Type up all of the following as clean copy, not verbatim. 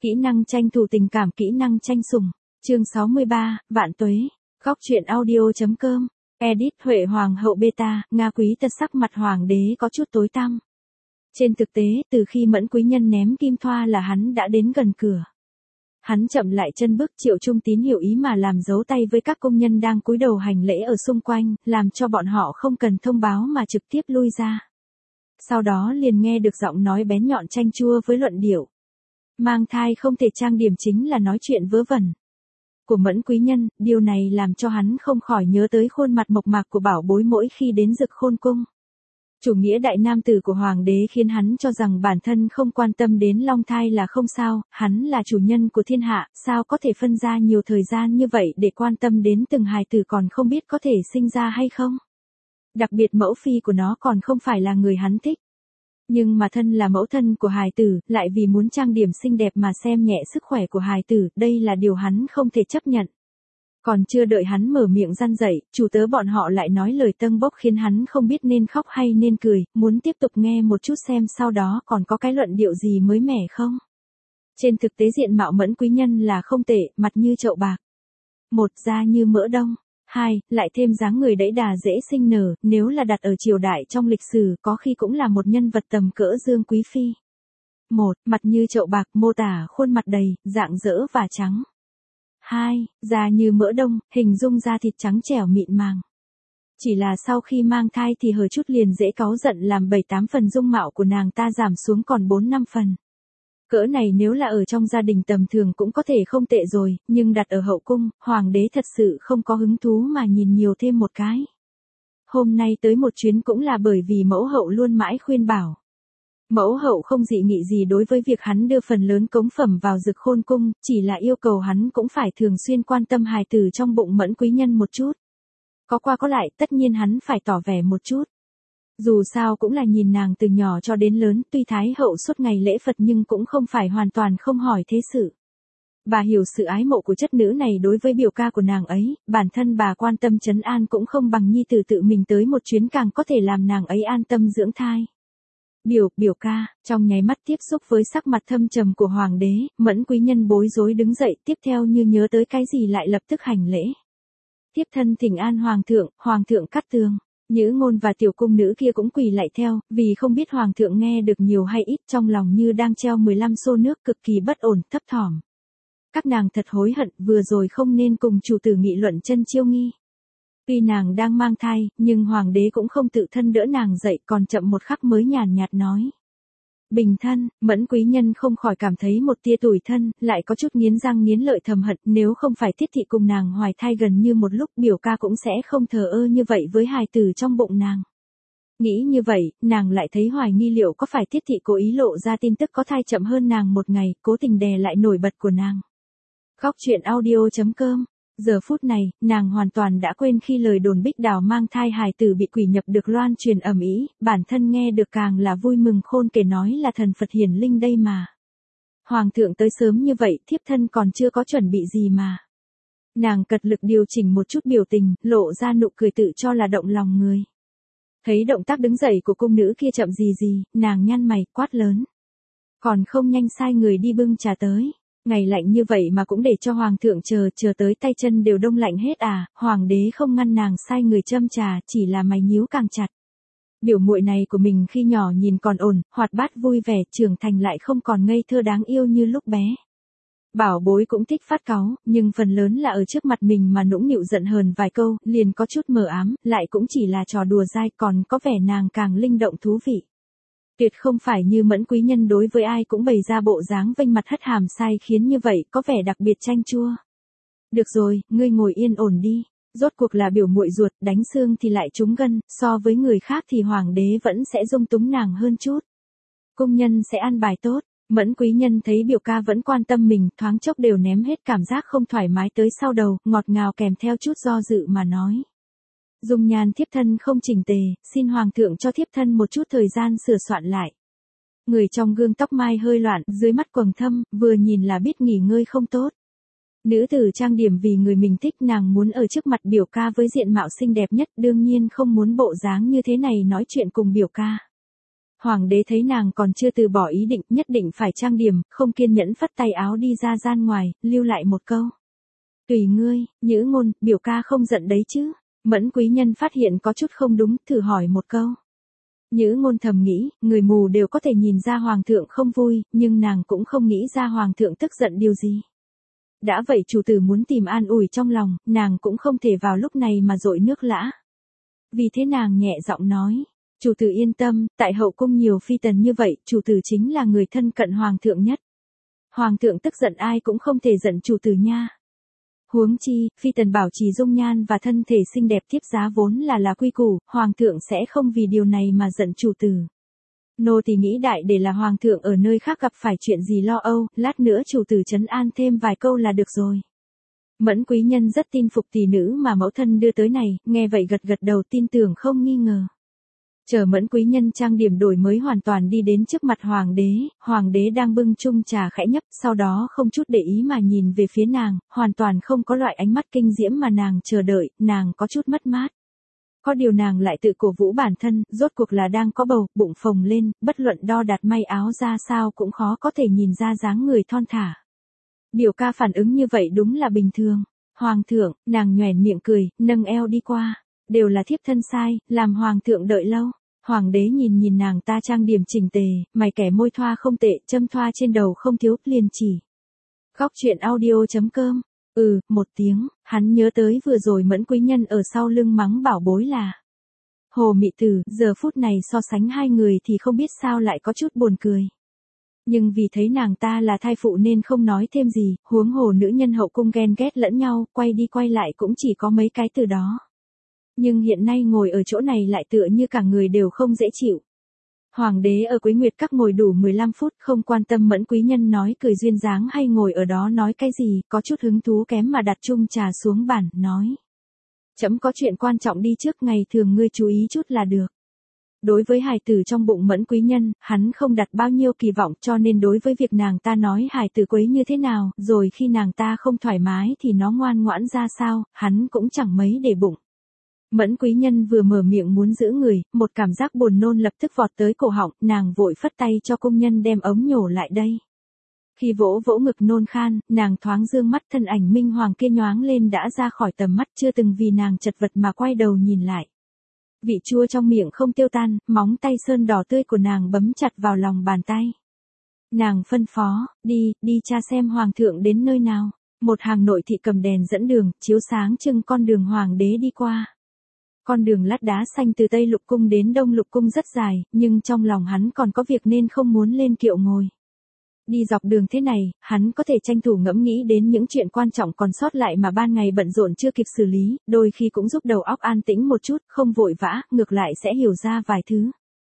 Kỹ năng tranh thủ tình cảm, kỹ năng tranh sủng. Chương 63, Vạn Tuế. Góc truyện audio.com. Edit Huệ Hoàng hậu beta, Nga Quý Tật sắc mặt hoàng đế có chút tối tăm. Trên thực tế, từ khi Mẫn Quý Nhân ném kim thoa là hắn đã đến gần cửa. Hắn chậm lại chân bước, Triệu Trung Tín hiểu ý mà làm dấu tay với các công nhân đang cúi đầu hành lễ ở xung quanh, làm cho bọn họ không cần thông báo mà trực tiếp lui ra. Sau đó liền nghe được giọng nói bén nhọn chanh chua với luận điệu. Mang thai không thể trang điểm chính là nói chuyện vớ vẩn của Mẫn Quý Nhân, điều này làm cho hắn không khỏi nhớ tới khuôn mặt mộc mạc của bảo bối mỗi khi đến Dực Khôn cung. Chủ nghĩa đại nam tử của hoàng đế khiến hắn cho rằng bản thân không quan tâm đến long thai là không sao, hắn là chủ nhân của thiên hạ, sao có thể phân ra nhiều thời gian như vậy để quan tâm đến từng hài tử còn không biết có thể sinh ra hay không. Đặc biệt mẫu phi của nó còn không phải là người hắn thích. Nhưng mà thân là mẫu thân của hài tử, lại vì muốn trang điểm xinh đẹp mà xem nhẹ sức khỏe của hài tử, đây là điều hắn không thể chấp nhận. Còn chưa đợi hắn mở miệng răn dậy, chủ tớ bọn họ lại nói lời tâng bốc khiến hắn không biết nên khóc hay nên cười, muốn tiếp tục nghe một chút xem sau đó còn có cái luận điệu gì mới mẻ không. Trên thực tế diện mạo Mẫn Quý Nhân là không tệ, mặt như chậu bạc. 1. Da như mỡ đông. 2. Lại thêm dáng người đẫy đà dễ sinh nở, nếu là đặt ở triều đại trong lịch sử có khi cũng là một nhân vật tầm cỡ Dương Quý Phi. 1. Mặt như chậu bạc, mô tả khuôn mặt đầy, rạng rỡ và trắng. 2. Da như mỡ đông, hình dung da thịt trắng trẻo mịn màng. Chỉ là sau khi mang thai thì hở chút liền dễ cáu giận làm 7-8 phần dung mạo của nàng ta giảm xuống còn 4-5 phần. Cỡ này nếu là ở trong gia đình tầm thường cũng có thể không tệ rồi, nhưng đặt ở hậu cung, hoàng đế thật sự không có hứng thú mà nhìn nhiều thêm một cái. Hôm nay tới một chuyến cũng là bởi vì mẫu hậu luôn mãi khuyên bảo. Mẫu hậu không dị nghị gì đối với việc hắn đưa phần lớn cống phẩm vào Dực Khôn cung, chỉ là yêu cầu hắn cũng phải thường xuyên quan tâm hài tử trong bụng Mẫn Quý Nhân một chút. Có qua có lại, tất nhiên hắn phải tỏ vẻ một chút. Dù sao cũng là nhìn nàng từ nhỏ cho đến lớn, tuy Thái hậu suốt ngày lễ Phật nhưng cũng không phải hoàn toàn không hỏi thế sự. Bà hiểu sự ái mộ của chất nữ này đối với biểu ca của nàng ấy, bản thân bà quan tâm trấn an cũng không bằng nhi tử tự mình tới một chuyến càng có thể làm nàng ấy an tâm dưỡng thai. Biểu ca, trong nháy mắt tiếp xúc với sắc mặt thâm trầm của hoàng đế, Mẫn Quý Nhân bối rối đứng dậy, tiếp theo như nhớ tới cái gì lại lập tức hành lễ. Tiếp thân thỉnh an hoàng thượng Cát Tường. Nhữ Ngôn và tiểu cung nữ kia cũng quỳ lại theo, vì không biết hoàng thượng nghe được nhiều hay ít, trong lòng như đang treo 15 xô nước, cực kỳ bất ổn, thấp thỏm. Các nàng thật hối hận, vừa rồi không nên cùng chủ tử nghị luận chân chiêu nghi. Tuy nàng đang mang thai, nhưng hoàng đế cũng không tự thân đỡ nàng dậy, còn chậm một khắc mới nhàn nhạt nói. Bình thân, Mẫn Quý Nhân không khỏi cảm thấy một tia tủi thân, lại có chút nghiến răng nghiến lợi thầm hận, nếu không phải Tiết thị cùng nàng hoài thai gần như một lúc, biểu ca cũng sẽ không thờ ơ như vậy với hài tử trong bụng nàng. Nghĩ như vậy, nàng lại thấy hoài nghi liệu có phải Tiết thị cố ý lộ ra tin tức có thai chậm hơn nàng một ngày, cố tình đè lại nổi bật của nàng. Góc truyện audio.com. Giờ phút này, nàng hoàn toàn đã quên khi lời đồn Bích Đào mang thai hài tử bị quỷ nhập được loan truyền ầm ĩ, bản thân nghe được càng là vui mừng khôn kể nói là thần Phật hiển linh đây mà. Hoàng thượng tới sớm như vậy, thiếp thân còn chưa có chuẩn bị gì mà. Nàng cật lực điều chỉnh một chút biểu tình, lộ ra nụ cười tự cho là động lòng người. Thấy động tác đứng dậy của cung nữ kia chậm gì, nàng nhăn mày, quát lớn. Còn không nhanh sai người đi bưng trà tới. Ngày lạnh như vậy mà cũng để cho hoàng thượng chờ tới tay chân đều đông lạnh hết à, hoàng đế không ngăn nàng sai người châm trà, chỉ là mày nhíu càng chặt. Biểu muội này của mình khi nhỏ nhìn còn ổn, hoạt bát vui vẻ, trưởng thành lại không còn ngây thơ đáng yêu như lúc bé. Bảo bối cũng thích phát cáu, nhưng phần lớn là ở trước mặt mình mà nũng nịu giận hờn vài câu, liền có chút mờ ám, lại cũng chỉ là trò đùa dai, còn có vẻ nàng càng linh động thú vị. Tuyệt không phải như Mẫn Quý Nhân đối với ai cũng bày ra bộ dáng vênh mặt hất hàm sai khiến như vậy, có vẻ đặc biệt chanh chua. Được rồi, ngươi ngồi yên ổn đi, rốt cuộc là biểu muội ruột, đánh xương thì lại trúng gân, so với người khác thì hoàng đế vẫn sẽ dung túng nàng hơn chút. Cung nhân sẽ an bài tốt. Mẫn Quý Nhân thấy biểu ca vẫn quan tâm mình, thoáng chốc đều ném hết cảm giác không thoải mái tới sau đầu, ngọt ngào kèm theo chút do dự mà nói. Dung nhan thiếp thân không chỉnh tề, xin hoàng thượng cho thiếp thân một chút thời gian sửa soạn lại. Người trong gương tóc mai hơi loạn, dưới mắt quầng thâm, vừa nhìn là biết nghỉ ngơi không tốt. Nữ tử trang điểm vì người mình thích, nàng muốn ở trước mặt biểu ca với diện mạo xinh đẹp nhất, đương nhiên không muốn bộ dáng như thế này nói chuyện cùng biểu ca. Hoàng đế thấy nàng còn chưa từ bỏ ý định, nhất định phải trang điểm, không kiên nhẫn phất tay áo đi ra gian ngoài, lưu lại một câu. Tùy ngươi, Nhữ Ngôn, biểu ca không giận đấy chứ. Mẫn quý nhân phát hiện có chút không đúng, thử hỏi một câu. Nhữ Ngôn thầm nghĩ, người mù đều có thể nhìn ra hoàng thượng không vui, nhưng nàng cũng không nghĩ ra hoàng thượng tức giận điều gì. Đã vậy chủ tử muốn tìm an ủi trong lòng, nàng cũng không thể vào lúc này mà dội nước lã. Vì thế nàng nhẹ giọng nói, chủ tử yên tâm, tại hậu cung nhiều phi tần như vậy, chủ tử chính là người thân cận hoàng thượng nhất. Hoàng thượng tức giận ai cũng không thể giận chủ tử nha. Huống chi, phi tần bảo trì dung nhan và thân thể xinh đẹp tiếp giá vốn là quy củ, hoàng thượng sẽ không vì điều này mà giận chủ tử. Nô tỳ nghĩ đại để là hoàng thượng ở nơi khác gặp phải chuyện gì lo âu, lát nữa chủ tử trấn an thêm vài câu là được rồi. Mẫn quý nhân rất tin phục tỷ nữ mà mẫu thân đưa tới này, nghe vậy gật gật đầu tin tưởng không nghi ngờ. Chờ Mẫn quý nhân trang điểm đổi mới hoàn toàn đi đến trước mặt hoàng đế đang bưng chung trà khẽ nhấp, sau đó không chút để ý mà nhìn về phía nàng, hoàn toàn không có loại ánh mắt kinh diễm mà nàng chờ đợi, nàng có chút mất mát. Có điều nàng lại tự cổ vũ bản thân, rốt cuộc là đang có bầu, bụng phồng lên, bất luận đo đạc may áo ra sao cũng khó có thể nhìn ra dáng người thon thả. Biểu ca phản ứng như vậy đúng là bình thường. Hoàng thượng, nàng nhoẻn miệng cười, nâng eo đi qua. Đều là thiếp thân sai, làm hoàng thượng đợi lâu. Hoàng đế nhìn nàng ta trang điểm chỉnh tề, mày kẻ môi thoa không tệ, châm thoa trên đầu không thiếu, liền chỉ. Góc truyện audio.com. Một tiếng, hắn nhớ tới vừa rồi Mẫn quý nhân ở sau lưng mắng bảo bối là Hồ Mị Tử, giờ phút này so sánh hai người thì không biết sao lại có chút buồn cười. Nhưng vì thấy nàng ta là thai phụ nên không nói thêm gì, huống hồ nữ nhân hậu cung ghen ghét lẫn nhau, quay đi quay lại cũng chỉ có mấy cái từ đó. Nhưng hiện nay ngồi ở chỗ này lại tựa như cả người đều không dễ chịu. Hoàng đế ở Quế Nguyệt Các ngồi đủ 15 phút không quan tâm Mẫn quý nhân nói cười duyên dáng hay ngồi ở đó nói cái gì, có chút hứng thú kém mà đặt chung trà xuống bàn, nói. Chấm có chuyện quan trọng đi trước, ngày thường ngươi chú ý chút là được. Đối với hài tử trong bụng Mẫn quý nhân, hắn không đặt bao nhiêu kỳ vọng cho nên đối với việc nàng ta nói hài tử quấy như thế nào, rồi khi nàng ta không thoải mái thì nó ngoan ngoãn ra sao, hắn cũng chẳng mấy để bụng. Mẫn quý nhân vừa mở miệng muốn giữ người, một cảm giác buồn nôn lập tức vọt tới cổ họng, nàng vội phất tay cho công nhân đem ống nhổ lại đây. Khi vỗ ngực nôn khan, nàng thoáng dương mắt, thân ảnh minh hoàng kia nhoáng lên đã ra khỏi tầm mắt, chưa từng vì nàng chật vật mà quay đầu nhìn lại. Vị chua trong miệng không tiêu tan, móng tay sơn đỏ tươi của nàng bấm chặt vào lòng bàn tay. Nàng phân phó, đi tra xem hoàng thượng đến nơi nào. Một hàng nội thị cầm đèn dẫn đường, chiếu sáng trưng con đường hoàng đế đi qua. Con đường lát đá xanh từ Tây Lục Cung đến Đông Lục Cung rất dài, nhưng trong lòng hắn còn có việc nên không muốn lên kiệu ngồi. Đi dọc đường thế này, hắn có thể tranh thủ ngẫm nghĩ đến những chuyện quan trọng còn sót lại mà ban ngày bận rộn chưa kịp xử lý, đôi khi cũng giúp đầu óc an tĩnh một chút, không vội vã, ngược lại sẽ hiểu ra vài thứ.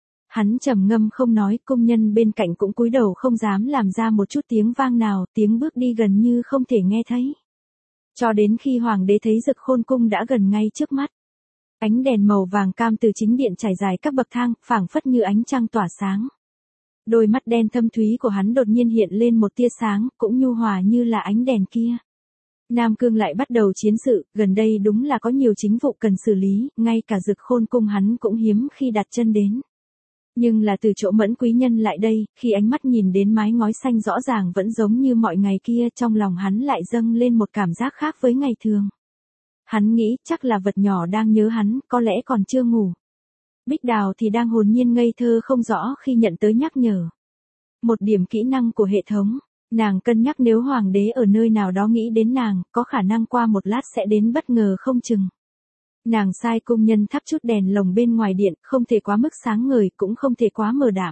Hắn trầm ngâm không nói, công nhân bên cạnh cũng cúi đầu không dám làm ra một chút tiếng vang nào, tiếng bước đi gần như không thể nghe thấy. Cho đến khi hoàng đế thấy Dực Khôn Cung đã gần ngay trước mắt. Ánh đèn màu vàng cam từ chính điện trải dài các bậc thang, phảng phất như ánh trăng tỏa sáng. Đôi mắt đen thâm thúy của hắn đột nhiên hiện lên một tia sáng, cũng nhu hòa như là ánh đèn kia. Nam Cương lại bắt đầu chiến sự, gần đây đúng là có nhiều chính vụ cần xử lý, ngay cả Dực Khôn Cung hắn cũng hiếm khi đặt chân đến. Nhưng là từ chỗ Mẫn quý nhân lại đây, khi ánh mắt nhìn đến mái ngói xanh rõ ràng vẫn giống như mọi ngày kia, trong lòng hắn lại dâng lên một cảm giác khác với ngày thường. Hắn nghĩ chắc là vật nhỏ đang nhớ hắn, có lẽ còn chưa ngủ. Bích Đào thì đang hồn nhiên ngây thơ không rõ khi nhận tới nhắc nhở. Một điểm kỹ năng của hệ thống, nàng cân nhắc nếu hoàng đế ở nơi nào đó nghĩ đến nàng, có khả năng qua một lát sẽ đến bất ngờ không chừng. Nàng sai công nhân thắp chút đèn lồng bên ngoài điện, không thể quá mức sáng ngời, cũng không thể quá mờ đạm.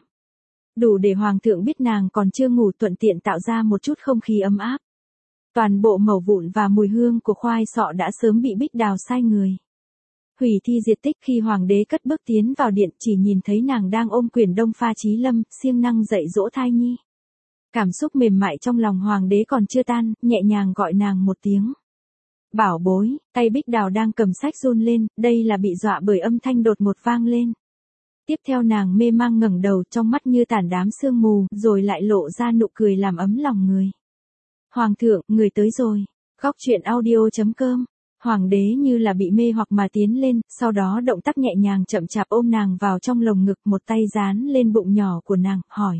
Đủ để hoàng thượng biết nàng còn chưa ngủ, thuận tiện tạo ra một chút không khí ấm áp. Toàn bộ mẩu vụn và mùi hương của khoai sọ đã sớm bị Bích Đào sai người hủy thi diệt tích. Khi hoàng đế cất bước tiến vào điện, chỉ nhìn thấy nàng đang ôm quyển Đông Pha Chí Lâm, siêng năng dạy dỗ thai nhi. Cảm xúc mềm mại trong lòng hoàng đế còn chưa tan, nhẹ nhàng gọi nàng một tiếng. Bảo bối, tay Bích Đào đang cầm sách run lên, đây là bị dọa bởi âm thanh đột ngột vang lên. Tiếp theo nàng mê mang ngẩng đầu, trong mắt như tản đám sương mù, rồi lại lộ ra nụ cười làm ấm lòng người. Hoàng thượng, người tới rồi. Góc truyện audio.com Hoàng đế như là bị mê hoặc mà tiến lên, sau đó động tác nhẹ nhàng chậm chạp ôm nàng vào trong lồng ngực, một tay dán lên bụng nhỏ của nàng, hỏi.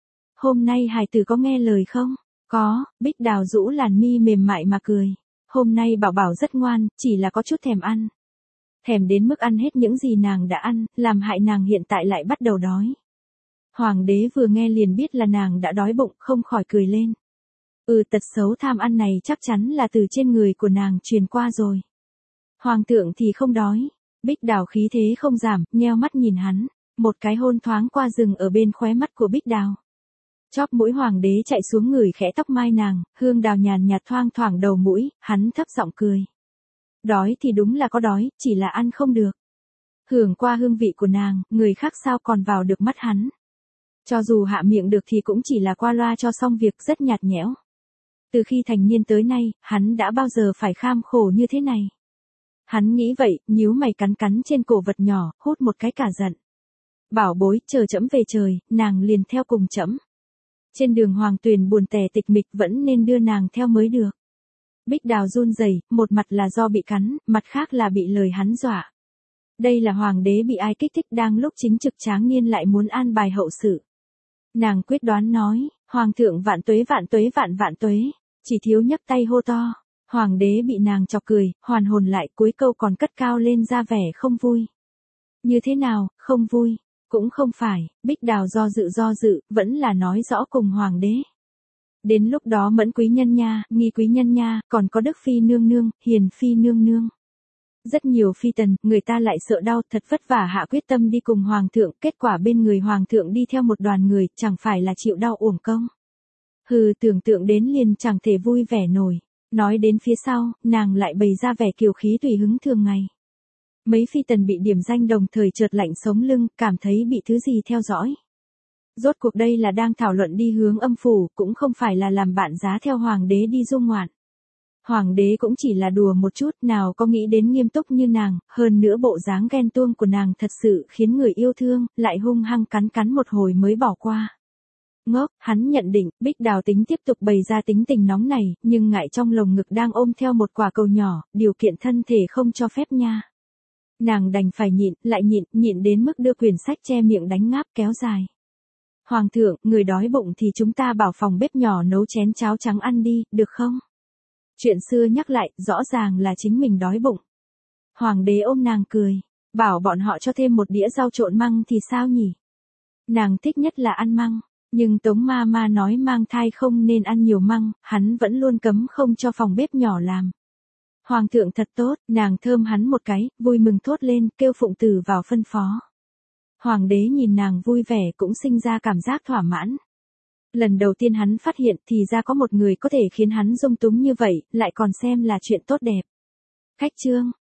Hôm nay hài tử có nghe lời không? Có, Bích Đào rũ làn mi mềm mại mà cười. Hôm nay Bảo Bảo rất ngoan, chỉ là có chút thèm ăn. Thèm đến mức ăn hết những gì nàng đã ăn, làm hại nàng hiện tại lại bắt đầu đói. Hoàng đế vừa nghe liền biết là nàng đã đói bụng, không khỏi cười lên. Tật xấu tham ăn này chắc chắn là từ trên người của nàng truyền qua rồi. Hoàng thượng thì không đói. Bích Đào khí thế không giảm, nheo mắt nhìn hắn. Một cái hôn thoáng qua rừng ở bên khóe mắt của Bích Đào. Chóp mũi hoàng đế chạy xuống người khẽ tóc mai nàng, hương đào nhàn nhạt thoang thoảng đầu mũi, hắn thấp giọng cười. Đói thì đúng là có đói, chỉ là ăn không được. Hưởng qua hương vị của nàng, người khác sao còn vào được mắt hắn. Cho dù hạ miệng được thì cũng chỉ là qua loa cho xong việc, rất nhạt nhẽo. Từ khi thành niên tới nay, hắn đã bao giờ phải kham khổ như thế này. Hắn nghĩ vậy, nhíu mày cắn cắn trên cổ vật nhỏ, hút một cái cả giận. Bảo bối, chờ trẫm về trời, nàng liền theo cùng trẫm. Trên đường Hoàng Tuyền buồn tẻ tịch mịch, vẫn nên đưa nàng theo mới được. Bích Đào run rẩy, một mặt là do bị cắn, mặt khác là bị lời hắn dọa. Đây là hoàng đế bị ai kích thích, đang lúc chính trực tráng niên lại muốn an bài hậu sự. Nàng quyết đoán nói, Hoàng thượng vạn tuế vạn tuế vạn vạn tuế, chỉ thiếu nhấc tay hô to. Hoàng đế bị nàng chọc cười, hoàn hồn lại, cuối câu còn cất cao lên ra vẻ không vui. Như thế nào, không vui? Cũng không phải, Bích Đào do dự, vẫn là nói rõ cùng hoàng đế. Đến lúc đó Mẫn quý nhân nha, Nghi quý nhân nha, còn có Đức phi nương nương, Hiền phi nương nương. Rất nhiều phi tần, người ta lại sợ đau, thật vất vả hạ quyết tâm đi cùng hoàng thượng, kết quả bên người hoàng thượng đi theo một đoàn người, chẳng phải là chịu đau uổng công. Tưởng tượng đến liền chẳng thể vui vẻ nổi. Nói đến phía sau, nàng lại bày ra vẻ kiều khí tùy hứng thường ngày. Mấy phi tần bị điểm danh đồng thời chợt lạnh sống lưng, cảm thấy bị thứ gì theo dõi. Rốt cuộc đây là đang thảo luận đi hướng âm phủ, cũng không phải là làm bạn giá theo hoàng đế đi du ngoạn. Hoàng đế cũng chỉ là đùa một chút, nào có nghĩ đến nghiêm túc như nàng, hơn nữa bộ dáng ghen tuông của nàng thật sự khiến người yêu thương, lại hung hăng cắn một hồi mới bỏ qua. Ngốc, hắn nhận định, Bích Đào tính tiếp tục bày ra tính tình nóng này, nhưng ngại trong lồng ngực đang ôm theo một quả cầu nhỏ, điều kiện thân thể không cho phép nha. Nàng đành phải nhịn, lại nhịn đến mức đưa quyển sách che miệng đánh ngáp kéo dài. Hoàng thượng, người đói bụng thì chúng ta bảo phòng bếp nhỏ nấu chén cháo trắng ăn đi, được không? Chuyện xưa nhắc lại, rõ ràng là chính mình đói bụng. Hoàng đế ôm nàng cười, bảo bọn họ cho thêm một đĩa rau trộn măng thì sao nhỉ? Nàng thích nhất là ăn măng, nhưng Tống ma nói mang thai không nên ăn nhiều măng, hắn vẫn luôn cấm không cho phòng bếp nhỏ làm. Hoàng thượng thật tốt, nàng thơm hắn một cái, vui mừng thốt lên, kêu phụng tử vào phân phó. Hoàng đế nhìn nàng vui vẻ cũng sinh ra cảm giác thỏa mãn. Lần đầu tiên hắn phát hiện thì ra có một người có thể khiến hắn dung túng như vậy, lại còn xem là chuyện tốt đẹp. Khách chương.